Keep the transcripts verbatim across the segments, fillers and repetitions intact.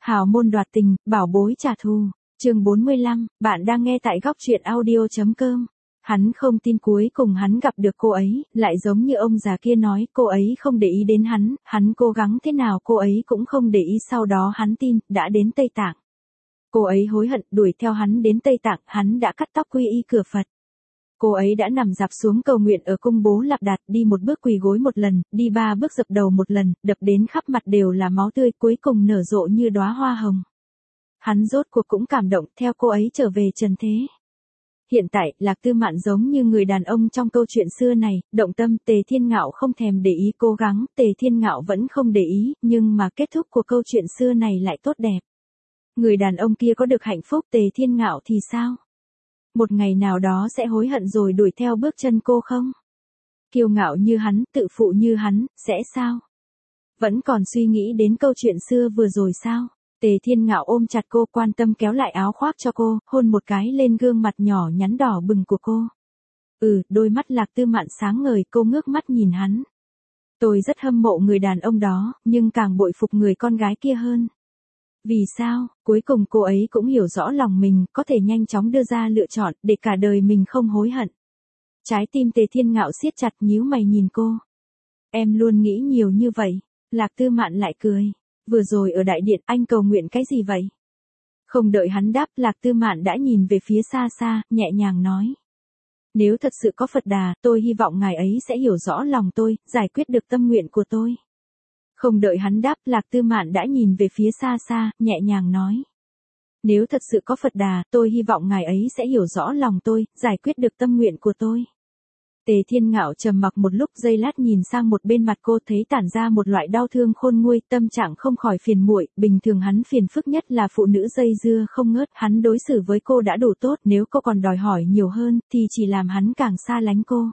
Hào môn đoạt tình, bảo bối trả thù. Chương bốn mươi lăm, bạn đang nghe tại góc truyện audio chấm com. Hắn không tin cuối cùng hắn gặp được cô ấy, lại giống như ông già kia nói, cô ấy không để ý đến hắn, hắn cố gắng thế nào cô ấy cũng không để ý, sau đó hắn tin, đã đến Tây Tạng. Cô ấy hối hận, đuổi theo hắn đến Tây Tạng, hắn đã cắt tóc quy y cửa Phật. Cô ấy đã nằm dạp xuống cầu nguyện ở cung Bố Lạp Đạt, đi một bước quỳ gối một lần, đi ba bước dập đầu một lần, đập đến khắp mặt đều là máu tươi, cuối cùng nở rộ như đóa hoa hồng. Hắn rốt cuộc cũng cảm động, theo cô ấy trở về trần thế. Hiện tại, Lạc Tư Mạn giống như người đàn ông trong câu chuyện xưa này, động tâm. Tề Thiên Ngạo không thèm để ý, cố gắng, Tề Thiên Ngạo vẫn không để ý, nhưng mà kết thúc của câu chuyện xưa này lại tốt đẹp. Người đàn ông kia có được hạnh phúc, Tề Thiên Ngạo thì sao? Một ngày nào đó sẽ hối hận rồi đuổi theo bước chân cô không? Kiêu ngạo như hắn, tự phụ như hắn, sẽ sao? Vẫn còn suy nghĩ đến câu chuyện xưa vừa rồi sao? Tề Thiên Ngạo ôm chặt cô, quan tâm kéo lại áo khoác cho cô, hôn một cái lên gương mặt nhỏ nhắn đỏ bừng của cô. Ừ, đôi mắt Lạc Tư Mạn sáng ngời, cô ngước mắt nhìn hắn. Tôi rất hâm mộ người đàn ông đó, nhưng càng bội phục người con gái kia hơn. Vì sao? Cuối cùng cô ấy cũng hiểu rõ lòng mình, có thể nhanh chóng đưa ra lựa chọn, để cả đời mình không hối hận. Trái tim Tề Thiên Ngạo siết chặt, nhíu mày nhìn cô. Em luôn nghĩ nhiều như vậy. Lạc Tư Mạn lại cười. Vừa rồi ở đại điện anh cầu nguyện cái gì vậy? Không đợi hắn đáp, Lạc Tư Mạn đã nhìn về phía xa xa, nhẹ nhàng nói. Nếu thật sự có Phật Đà, tôi hy vọng ngài ấy sẽ hiểu rõ lòng tôi, giải quyết được tâm nguyện của tôi. Không đợi hắn đáp, Lạc Tư Mạn đã nhìn về phía xa xa, nhẹ nhàng nói. Nếu thật sự có Phật Đà, tôi hy vọng ngài ấy sẽ hiểu rõ lòng tôi, giải quyết được tâm nguyện của tôi. Tề Thiên Ngạo trầm mặc một lúc, giây lát nhìn sang một bên mặt cô, thấy tản ra một loại đau thương khôn nguôi, tâm trạng không khỏi phiền muội. Bình thường hắn phiền phức nhất là phụ nữ dây dưa không ngớt, hắn đối xử với cô đã đủ tốt, nếu cô còn đòi hỏi nhiều hơn, thì chỉ làm hắn càng xa lánh cô.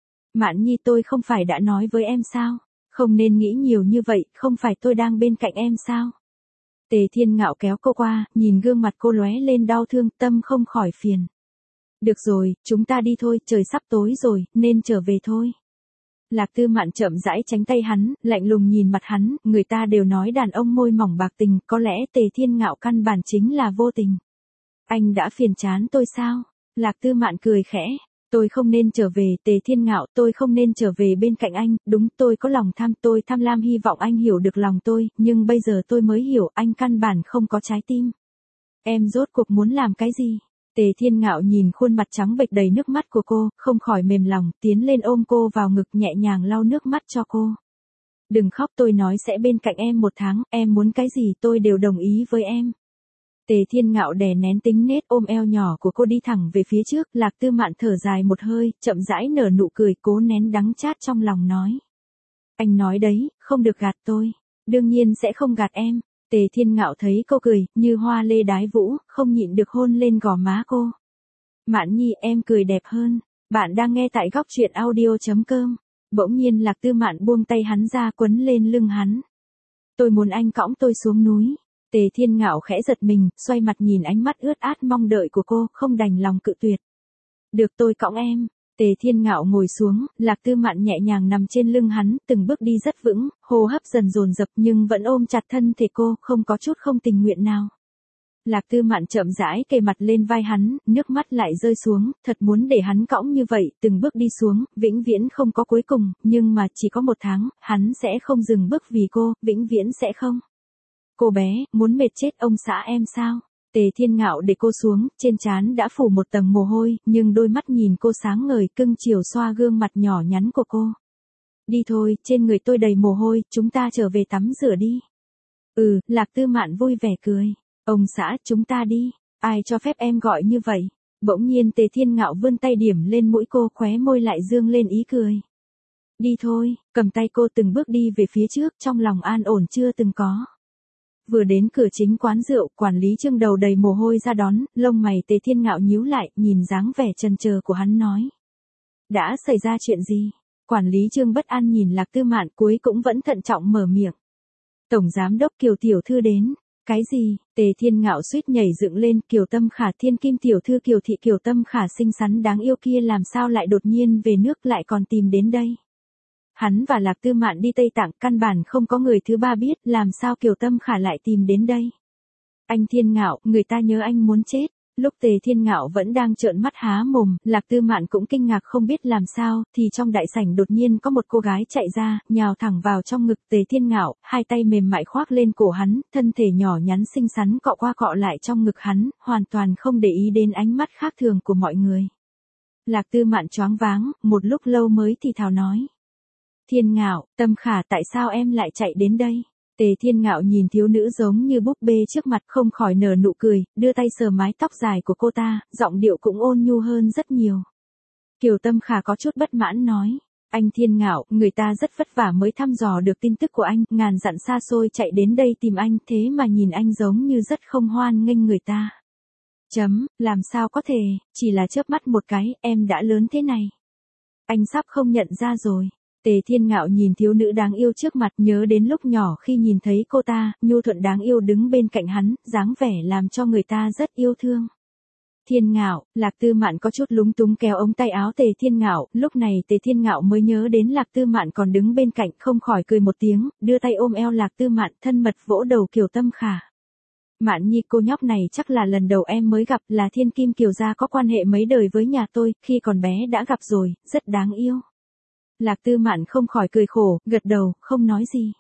Mạn Nhi, tôi không phải đã nói với em sao? Không nên nghĩ nhiều như vậy, không phải tôi đang bên cạnh em sao? Tề Thiên Ngạo kéo cô qua, nhìn gương mặt cô lóe lên đau thương, tâm không khỏi phiền. Được rồi, chúng ta đi thôi, trời sắp tối rồi, nên trở về thôi. Lạc Tư Mạn chậm rãi tránh tay hắn, lạnh lùng nhìn mặt hắn, người ta đều nói đàn ông môi mỏng bạc tình, có lẽ Tề Thiên Ngạo căn bản chính là vô tình. Anh đã phiền chán tôi sao? Lạc Tư Mạn cười khẽ. Tôi không nên trở về, Tề Thiên Ngạo, tôi không nên trở về bên cạnh anh, đúng, tôi có lòng tham, tôi tham lam hy vọng anh hiểu được lòng tôi, nhưng bây giờ tôi mới hiểu, anh căn bản không có trái tim. Em rốt cuộc muốn làm cái gì? Tề Thiên Ngạo nhìn khuôn mặt trắng bệch đầy nước mắt của cô, không khỏi mềm lòng, tiến lên ôm cô vào ngực, nhẹ nhàng lau nước mắt cho cô. Đừng khóc, tôi nói sẽ bên cạnh em một tháng, em muốn cái gì tôi đều đồng ý với em. Tề Thiên Ngạo đè nén tính nết, ôm eo nhỏ của cô đi thẳng về phía trước. Lạc Tư Mạn thở dài một hơi, chậm rãi nở nụ cười, cố nén đắng chát trong lòng nói. Anh nói đấy, không được gạt tôi. Đương nhiên sẽ không gạt em. Tề Thiên Ngạo thấy cô cười, như hoa lê đái vũ, không nhịn được hôn lên gò má cô. Mạn Nhi, em cười đẹp hơn. Bạn đang nghe tại góc truyện audio chấm com. Bỗng nhiên Lạc Tư Mạn buông tay hắn ra, quấn lên lưng hắn. Tôi muốn anh cõng tôi xuống núi. Tề Thiên Ngạo khẽ giật mình, xoay mặt nhìn ánh mắt ướt át mong đợi của cô, không đành lòng cự tuyệt. Được, tôi cõng em. Tề Thiên Ngạo ngồi xuống, Lạc Tư Mạn nhẹ nhàng nằm trên lưng hắn, từng bước đi rất vững, hô hấp dần dồn dập nhưng vẫn ôm chặt thân thể cô, không có chút không tình nguyện nào. Lạc Tư Mạn chậm rãi kề mặt lên vai hắn, nước mắt lại rơi xuống, thật muốn để hắn cõng như vậy, từng bước đi xuống, vĩnh viễn không có cuối cùng, nhưng mà chỉ có một tháng, hắn sẽ không dừng bước vì cô, vĩnh viễn sẽ không. Cô bé, muốn mệt chết ông xã em sao? Tề Thiên Ngạo để cô xuống, trên trán đã phủ một tầng mồ hôi, nhưng đôi mắt nhìn cô sáng ngời, cưng chiều xoa gương mặt nhỏ nhắn của cô. Đi thôi, trên người tôi đầy mồ hôi, chúng ta trở về tắm rửa đi. Ừ, Lạc Tư Mạn vui vẻ cười. Ông xã, chúng ta đi. Ai cho phép em gọi như vậy? Bỗng nhiên Tề Thiên Ngạo vươn tay điểm lên mũi cô, khóe môi lại dương lên ý cười. Đi thôi, cầm tay cô từng bước đi về phía trước, trong lòng an ổn chưa từng có. Vừa đến cửa chính quán rượu, quản lý Trương đầu đầy mồ hôi ra đón, lông mày Tề Thiên Ngạo nhíu lại, nhìn dáng vẻ chần chờ của hắn nói. Đã xảy ra chuyện gì? Quản lý Trương bất an nhìn Lạc Tư Mạn, cuối cũng vẫn thận trọng mở miệng. Tổng giám đốc Kiều tiểu thư đến. Cái gì? Tề Thiên Ngạo suýt nhảy dựng lên, Kiều Tâm Khả, thiên kim tiểu thư Kiều thị Kiều Tâm Khả xinh xắn đáng yêu kia làm sao lại đột nhiên về nước, lại còn tìm đến đây? Hắn và Lạc Tư Mạn đi Tây Tạng, căn bản không có người thứ ba biết, làm sao Kiều Tâm Khả lại tìm đến đây. Anh Thiên Ngạo, người ta nhớ anh muốn chết. Lúc Tề Thiên Ngạo vẫn đang trợn mắt há mồm, Lạc Tư Mạn cũng kinh ngạc không biết làm sao, thì trong đại sảnh đột nhiên có một cô gái chạy ra, nhào thẳng vào trong ngực Tề Thiên Ngạo, hai tay mềm mại khoác lên cổ hắn, thân thể nhỏ nhắn xinh xắn cọ qua cọ lại trong ngực hắn, hoàn toàn không để ý đến ánh mắt khác thường của mọi người. Lạc Tư Mạn choáng váng, một lúc lâu mới thì thào nói. Thiên Ngạo, Tâm Khả, tại sao em lại chạy đến đây? Tề Thiên Ngạo nhìn thiếu nữ giống như búp bê trước mặt không khỏi nở nụ cười, đưa tay sờ mái tóc dài của cô ta, giọng điệu cũng ôn nhu hơn rất nhiều. Kiều Tâm Khả có chút bất mãn nói. Anh Thiên Ngạo, người ta rất vất vả mới thăm dò được tin tức của anh, ngàn dặn xa xôi chạy đến đây tìm anh, thế mà nhìn anh giống như rất không hoan nghênh người ta. Chấm, làm sao có thể, chỉ là chớp mắt một cái, em đã lớn thế này. Anh sắp không nhận ra rồi. Tề Thiên Ngạo nhìn thiếu nữ đáng yêu trước mặt, nhớ đến lúc nhỏ khi nhìn thấy cô ta, nhu thuận đáng yêu đứng bên cạnh hắn, dáng vẻ làm cho người ta rất yêu thương. Thiên Ngạo, Lạc Tư Mạn có chút lúng túng kéo ống tay áo Tề Thiên Ngạo, lúc này Tề Thiên Ngạo mới nhớ đến Lạc Tư Mạn còn đứng bên cạnh, không khỏi cười một tiếng, đưa tay ôm eo Lạc Tư Mạn, thân mật vỗ đầu Kiều Tâm Khả. Mạn Nhi, cô nhóc này chắc là lần đầu em mới gặp, là thiên kim Kiều gia có quan hệ mấy đời với nhà tôi, khi còn bé đã gặp rồi, rất đáng yêu. Lạc Tư Mạn không khỏi cười khổ, gật đầu, không nói gì.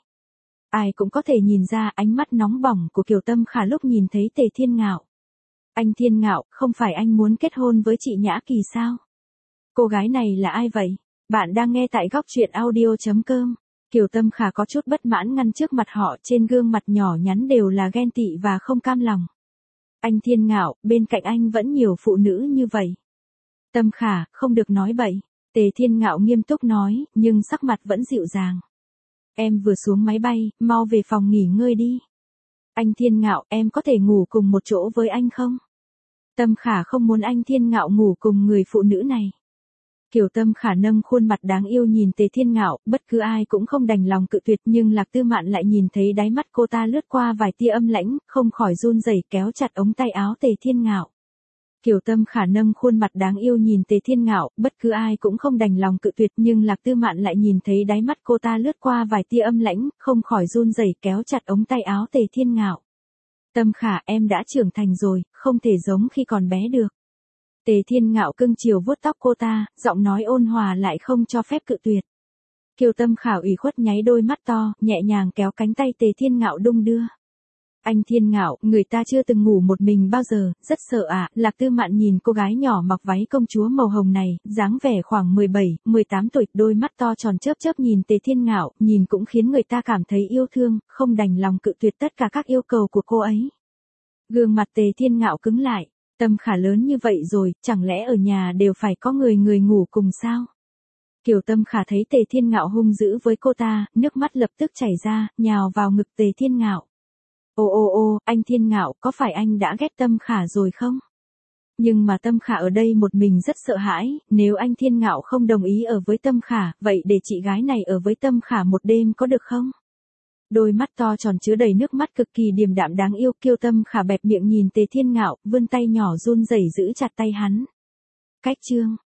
Ai cũng có thể nhìn ra ánh mắt nóng bỏng của Kiều Tâm Khả lúc nhìn thấy Tề Thiên Ngạo. Anh Thiên Ngạo, không phải anh muốn kết hôn với chị Nhã Kỳ sao? Cô gái này là ai vậy? Bạn đang nghe tại góc truyện audio chấm com. Kiều Tâm Khả có chút bất mãn ngăn trước mặt họ, trên gương mặt nhỏ nhắn đều là ghen tị và không cam lòng. Anh Thiên Ngạo, bên cạnh anh vẫn nhiều phụ nữ như vậy. Tâm Khả, không được nói bậy. Tề Thiên Ngạo nghiêm túc nói, nhưng sắc mặt vẫn dịu dàng. Em vừa xuống máy bay, mau về phòng nghỉ ngơi đi. Anh Thiên Ngạo, em có thể ngủ cùng một chỗ với anh không? Tâm Khả không muốn anh Thiên Ngạo ngủ cùng người phụ nữ này. Kiều Tâm Khả nâng khuôn mặt đáng yêu nhìn Tề Thiên Ngạo, bất cứ ai cũng không đành lòng cự tuyệt, nhưng Lạc Tư Mạn lại nhìn thấy đáy mắt cô ta lướt qua vài tia âm lãnh, không khỏi run rẩy kéo chặt ống tay áo Tề Thiên Ngạo. Kiều Tâm Khả nâng khuôn mặt đáng yêu nhìn Tề Thiên Ngạo, bất cứ ai cũng không đành lòng cự tuyệt, nhưng Lạc Tư Mạn lại nhìn thấy đáy mắt cô ta lướt qua vài tia âm lãnh, không khỏi run rẩy kéo chặt ống tay áo Tề Thiên Ngạo. Tâm Khả, em đã trưởng thành rồi, không thể giống khi còn bé được. Tề Thiên Ngạo cưng chiều vuốt tóc cô ta, giọng nói ôn hòa lại không cho phép cự tuyệt. Kiều Tâm Khả ủy khuất nháy đôi mắt to, nhẹ nhàng kéo cánh tay Tề Thiên Ngạo đung đưa. Anh Thiên Ngạo, người ta chưa từng ngủ một mình bao giờ, rất sợ ạ. À. Lạc Tư Mạn nhìn cô gái nhỏ mặc váy công chúa màu hồng này, dáng vẻ khoảng mười bảy, mười tám tuổi, đôi mắt to tròn chớp chớp nhìn Tề Thiên Ngạo, nhìn cũng khiến người ta cảm thấy yêu thương, không đành lòng cự tuyệt tất cả các yêu cầu của cô ấy. Gương mặt Tề Thiên Ngạo cứng lại, Tâm Khả lớn như vậy rồi, chẳng lẽ ở nhà đều phải có người người ngủ cùng sao? Kiều Tâm Khả thấy Tề Thiên Ngạo hung dữ với cô ta, nước mắt lập tức chảy ra, nhào vào ngực Tề Thiên Ngạo. Ô ô ô, anh Thiên Ngạo, có phải anh đã ghét Tâm Khả rồi không? Nhưng mà Tâm Khả ở đây một mình rất sợ hãi, nếu anh Thiên Ngạo không đồng ý ở với Tâm Khả, vậy để chị gái này ở với Tâm Khả một đêm có được không? Đôi mắt to tròn chứa đầy nước mắt cực kỳ điềm đạm đáng yêu, Kiều Tâm Khả bẹp miệng nhìn Tề Thiên Ngạo, vươn tay nhỏ run rẩy giữ chặt tay hắn. Cách chương